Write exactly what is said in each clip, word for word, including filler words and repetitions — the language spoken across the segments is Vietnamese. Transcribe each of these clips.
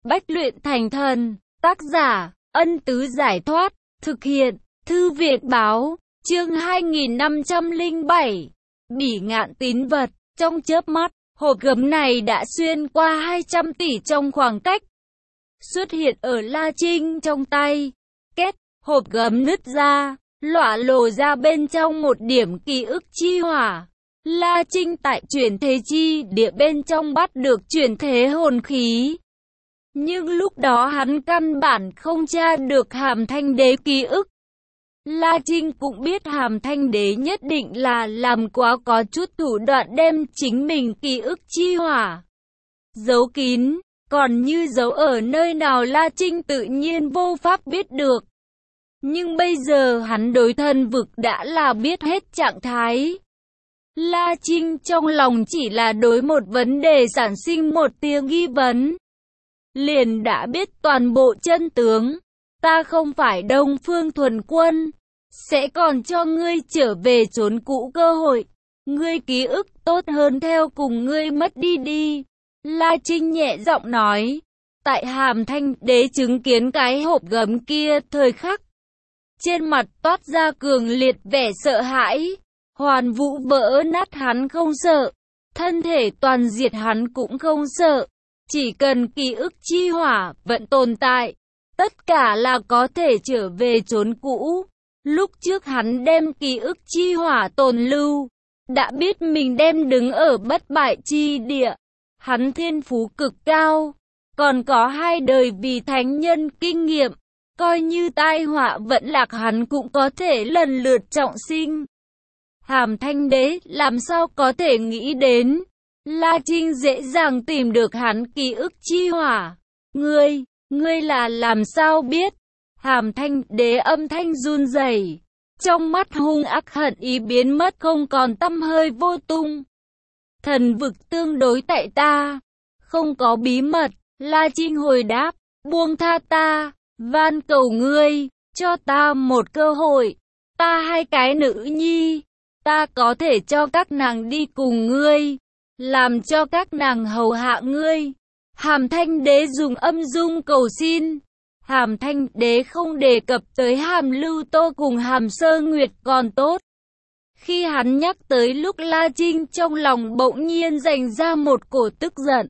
bách luyện thành thần. Tác giả, Ân Tứ Giải Thoát. Thực hiện, Thư Việt Báo. Chương hai nghìn năm trăm lẻ bảy. Bỉ ngạn tín vật. Trong chớp mắt, hộp gấm này đã xuyên qua hai trăm tỷ trong khoảng cách. Xuất hiện ở La Trinh trong tay. Két, hộp gấm nứt ra, lọa lồ ra bên trong một điểm ký ức chi hỏa. La Trinh tại chuyển thế chi địa bên trong bắt được chuyển thế hồn khí. Nhưng lúc đó hắn căn bản không tra được Hàm Thanh Đế ký ức. La Trinh cũng biết Hàm Thanh Đế nhất định là làm quá có chút thủ đoạn đem chính mình ký ức chi hỏa giấu kín, còn như giấu ở nơi nào La Trinh tự nhiên vô pháp biết được. Nhưng bây giờ hắn đối thân vực đã là biết hết trạng thái. La Trinh trong lòng chỉ là đối một vấn đề sản sinh một tia nghi vấn. Liền đã biết toàn bộ chân tướng. Ta không phải Đông Phương Thuần Quân, sẽ còn cho ngươi trở về chốn cũ cơ hội. Ngươi ký ức tốt hơn theo cùng ngươi mất đi đi. La Trinh nhẹ giọng nói. Tại Hàm Thanh Đế chứng kiến cái hộp gấm kia thời khắc, trên mặt toát ra cường liệt vẻ sợ hãi. Hoàn Vũ vỡ nát hắn không sợ, thân thể toàn diệt hắn cũng không sợ. Chỉ cần ký ức chi hỏa vẫn tồn tại, tất cả là có thể trở về chốn cũ. Lúc trước hắn đem ký ức chi hỏa tồn lưu, đã biết mình đem đứng ở bất bại chi địa. Hắn thiên phú cực cao, còn có hai đời vì thánh nhân kinh nghiệm. Coi như tai họa vẫn lạc hắn cũng có thể lần lượt trọng sinh. Hàm Thanh Đế làm sao có thể nghĩ đến La Trinh dễ dàng tìm được hắn ký ức chi hỏa. Ngươi, ngươi là làm sao biết? Hàm Thanh Đế âm thanh run rẩy, trong mắt hung ác hận ý biến mất không còn tăm hơi vô tung. Thần vực tương đối tại ta, không có bí mật. La Trinh hồi đáp, buông tha ta, van cầu ngươi, cho ta một cơ hội. Ta hai cái nữ nhi, ta có thể cho các nàng đi cùng ngươi, làm cho các nàng hầu hạ ngươi. Hàm Thanh Đế dùng âm dung cầu xin. Hàm Thanh Đế không đề cập tới Hàm Lưu Tô cùng Hàm Sơ Nguyệt còn tốt. Khi hắn nhắc tới lúc La Trinh trong lòng bỗng nhiên dành ra một cổ tức giận.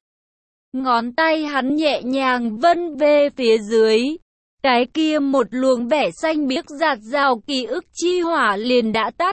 Ngón tay hắn nhẹ nhàng vân về phía dưới. Cái kia một luồng vẻ xanh biếc rạt rào ký ức chi hỏa liền đã tắt.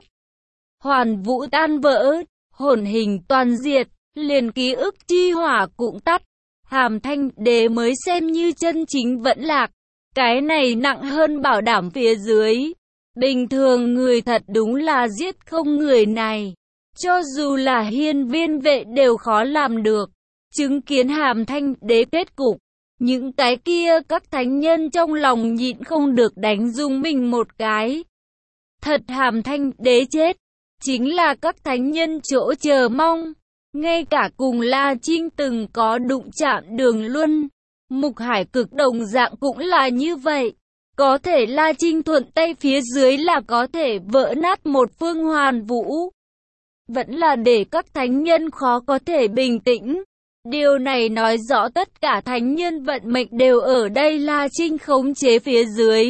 Hoàn Vũ tan vỡ, hồn hình toàn diệt, liền ký ức chi hỏa cũng tắt. Hàm Thanh Đế mới xem như chân chính vẫn lạc. Cái này nặng hơn bảo đảm phía dưới. Bình thường người thật đúng là giết không người này. Cho dù là hiên viên vệ đều khó làm được. Chứng kiến Hàm Thanh Đế kết cục, những cái kia các thánh nhân trong lòng nhịn không được đánh rung mình một cái. Thật Hàm Thanh Đế chết, chính là các thánh nhân chỗ chờ mong. Ngay cả cùng La Trinh từng có đụng chạm Đường Luân, Mục Hải Cực đồng dạng cũng là như vậy. Có thể La Trinh thuận tay phía dưới là có thể vỡ nát một phương Hoàn Vũ. Vẫn là để các thánh nhân khó có thể bình tĩnh. Điều này nói rõ tất cả thánh nhân vận mệnh đều ở đây La Trinh khống chế phía dưới.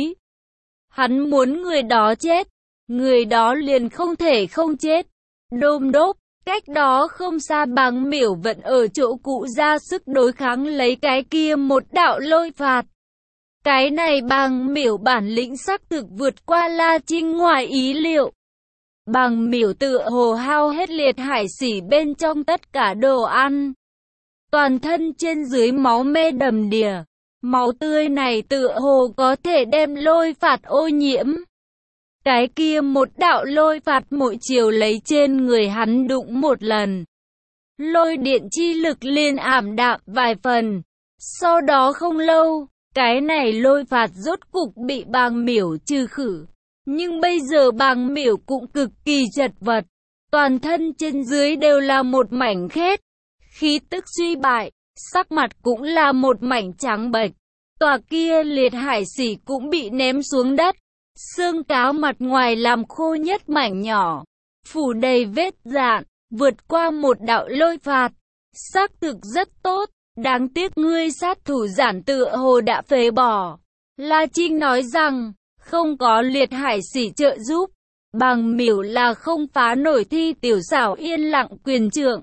Hắn muốn người đó chết, người đó liền không thể không chết. Đôm đốp, cách đó không xa Bàng Miểu vẫn ở chỗ cũ ra sức đối kháng lấy cái kia một đạo lôi phạt. Cái này Bàng Miểu bản lĩnh xác thực vượt qua La Trinh ngoài ý liệu. Bàng Miểu tựa hồ hao hết liệt hải xỉ bên trong tất cả đồ ăn. Toàn thân trên dưới máu me đầm đìa. Máu tươi này tựa hồ có thể đem lôi phạt ô nhiễm. Cái kia một đạo lôi phạt mỗi chiều lấy trên người hắn đụng một lần. Lôi điện chi lực liền ảm đạm vài phần. Sau đó không lâu, cái này lôi phạt rốt cục bị Bàng Miểu trừ khử. Nhưng bây giờ Bàng Miểu cũng cực kỳ chật vật. Toàn thân trên dưới đều là một mảnh khét. Khí tức suy bại, sắc mặt cũng là một mảnh trắng bệch. Tòa kia liệt hải xỉ cũng bị ném xuống đất. Xương cáo mặt ngoài làm khô nhất mảnh nhỏ, phủ đầy vết dạn, vượt qua một đạo lôi phạt. Xác thực rất tốt, Đáng tiếc ngươi sát thủ giản tựa hồ đã phế bỏ. La Trinh nói rằng, không có Liệt Hải Sĩ trợ giúp, Bằng Miểu là không phá nổi Thi Tiểu Xảo yên lặng quyền trượng.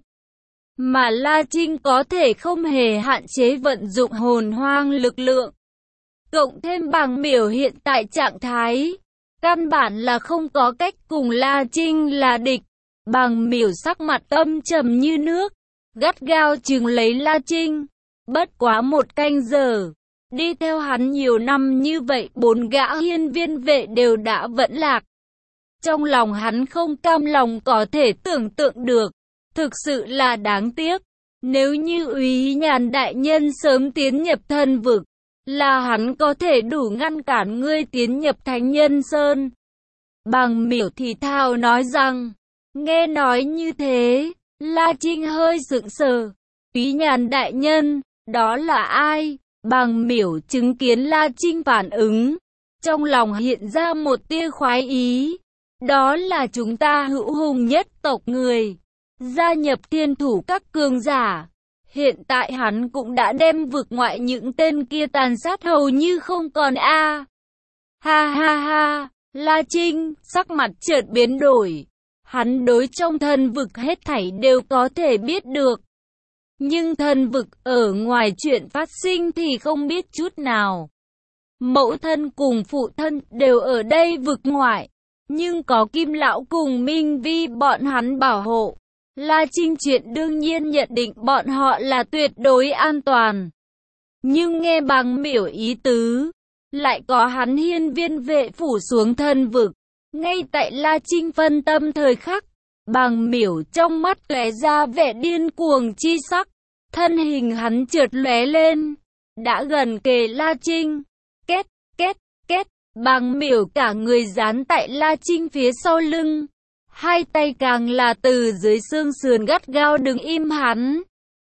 Mà La Trinh có thể không hề hạn chế vận dụng hồn hoang lực lượng. Cộng thêm Bằng Miểu hiện tại trạng thái, căn bản là không có cách cùng La Trinh là địch. Bằng Miểu sắc mặt âm trầm như nước, gắt gao chừng lấy La Trinh. Bất quá một canh giờ, đi theo hắn nhiều năm như vậy, bốn gã hiên viên vệ đều đã vẫn lạc. Trong lòng hắn không cam lòng có thể tưởng tượng được, thực sự là đáng tiếc. Nếu như Úy Nhàn đại nhân sớm tiến nhập thần vực, là hắn có thể đủ ngăn cản ngươi tiến nhập Thánh Nhân Sơn. Bằng Miểu thì thào nói rằng, nghe nói như thế, La Trinh hơi sững sờ. Úy Nhàn đại nhân, đó là ai? Bằng Miểu chứng kiến La Trinh phản ứng, trong lòng hiện ra một tia khoái ý. Đó là chúng ta hữu hùng nhất tộc người, gia nhập thiên thủ các cường giả. Hiện tại hắn cũng đã đem vực ngoại những tên kia tàn sát hầu như không còn a. À. Ha ha ha, La Trinh, sắc mặt chợt biến đổi. Hắn đối trong thần vực hết thảy đều có thể biết được. Nhưng thần vực ở ngoài chuyện phát sinh thì không biết chút nào. Mẫu thân cùng phụ thân đều ở đây vực ngoại. Nhưng có Kim Lão cùng Minh Vi bọn hắn bảo hộ. La Trinh chuyện đương nhiên nhận định bọn họ là tuyệt đối an toàn. Nhưng nghe Bằng Miểu ý tứ, lại có hắn hiên viên vệ phủ xuống thần vực. Ngay tại La Trinh phân tâm thời khắc, Bằng Miểu trong mắt lóe ra vẻ điên cuồng chi sắc. Thân hình hắn chợt lóe lên, đã gần kề La Trinh. Két, két, két, Bằng Miểu cả người dán tại La Trinh phía sau lưng. Hai tay càng là từ dưới xương sườn gắt gao đứng im hắn.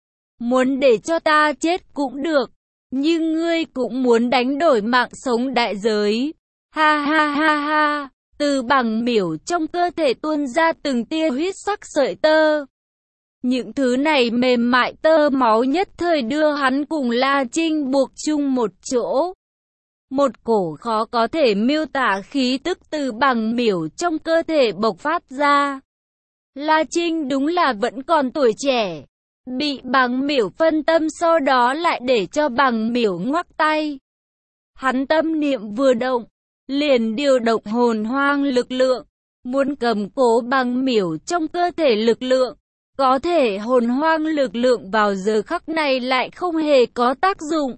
Muốn để cho ta chết cũng được, nhưng ngươi cũng muốn đánh đổi mạng sống đại giới. Ha ha ha ha, từ Bằng Miểu trong cơ thể tuôn ra từng tia huyết sắc sợi tơ. Những thứ này mềm mại tơ máu nhất thời đưa hắn cùng La Trinh buộc chung một chỗ. Một cổ khó có thể miêu tả khí tức từ Bằng Miểu trong cơ thể bộc phát ra. La Trinh đúng là vẫn còn tuổi trẻ, bị Bằng Miểu phân tâm, sau đó lại để cho Bằng Miểu ngoắc tay. Hắn tâm niệm vừa động, liền điều động hồn hoang lực lượng, muốn cầm cố Bằng Miểu trong cơ thể lực lượng. Có thể hồn hoang lực lượng vào giờ khắc này lại không hề có tác dụng.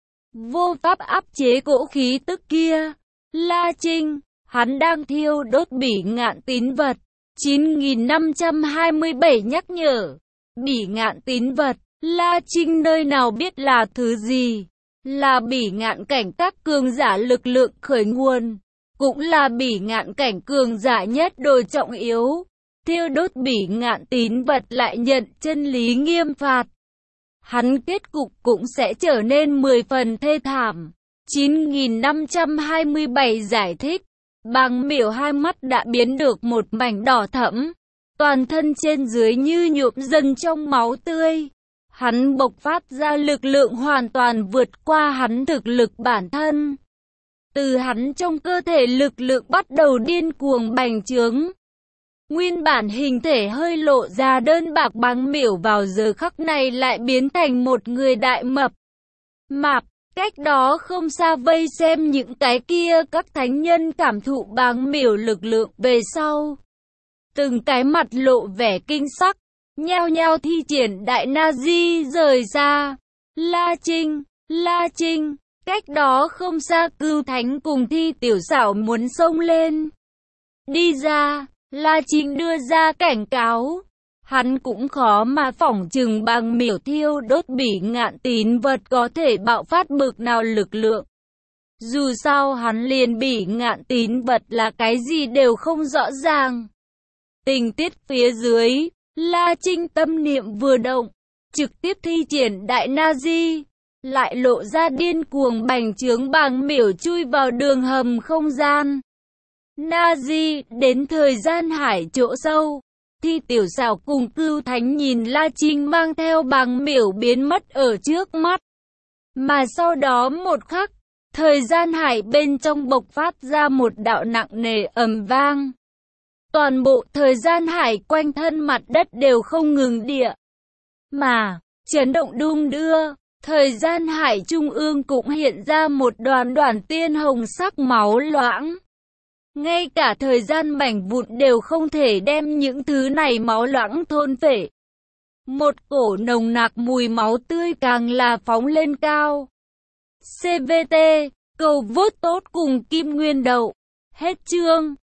Vô pháp áp chế cỗ khí tức kia. La Trinh, hắn đang thiêu đốt bỉ ngạn tín vật. chín nghìn năm trăm hai mươi bảy nhắc nhở. Bỉ ngạn tín vật, La Trinh nơi nào biết là thứ gì? Là bỉ ngạn cảnh các cường giả lực lượng khởi nguồn. Cũng là bỉ ngạn cảnh cường giả nhất đồ trọng yếu. Thiêu đốt bỉ ngạn tín vật lại nhận chân lý nghiêm phạt. Hắn kết cục cũng sẽ trở nên mười phần thê thảm. chín nghìn năm trăm hai mươi bảy giải thích. Bằng Miểu hai mắt đã biến được một mảnh đỏ thẫm. Toàn thân trên dưới như nhuộm dần trong máu tươi. Hắn bộc phát ra lực lượng hoàn toàn vượt qua hắn thực lực bản thân. Từ hắn trong cơ thể lực lượng bắt đầu điên cuồng bành trướng. Nguyên bản hình thể hơi lộ ra đơn bạc Bằng Miểu vào giờ khắc này lại biến thành một người đại mập mạp. Cách đó không xa vây xem những cái kia các thánh nhân cảm thụ Bằng Miểu lực lượng về sau. Từng cái mặt lộ vẻ kinh sắc, nhao nhao thi triển đại na di rời ra. La Trinh, La Trinh, cách đó không xa Cưu Thánh cùng Thi Tiểu Xảo muốn xông lên. Đi ra. La Trinh đưa ra cảnh cáo. Hắn cũng khó mà phỏng chừng Bằng Miểu thiêu đốt bỉ ngạn tín vật có thể bạo phát bực nào lực lượng. Dù sao hắn liền bỉ ngạn tín vật là cái gì đều không rõ ràng. Tình tiết phía dưới, La Trinh tâm niệm vừa động, trực tiếp thi triển đại na di, lại lộ ra điên cuồng bành trướng Bằng Miểu chui vào đường hầm không gian. Na di đến thời gian hải chỗ sâu, thì Tiểu Sảo cùng Cưu Thánh nhìn La Trinh mang theo bàng miểu biến mất ở trước mắt. Mà sau đó một khắc, thời gian hải bên trong bộc phát ra một đạo nặng nề ầm vang. Toàn bộ thời gian hải quanh thân mặt đất đều không ngừng địa. Mà, chấn động đung đưa, thời gian hải trung ương cũng hiện ra một đoàn đoàn tiên hồng sắc máu loãng. Ngay cả thời gian mảnh vụn đều không thể đem những thứ này máu loãng thôn phệ. Một cổ nồng nặc mùi máu tươi càng là phóng lên cao. xê vê tê, cầu vote tốt cùng Kim Nguyên Đậu. Hết chương.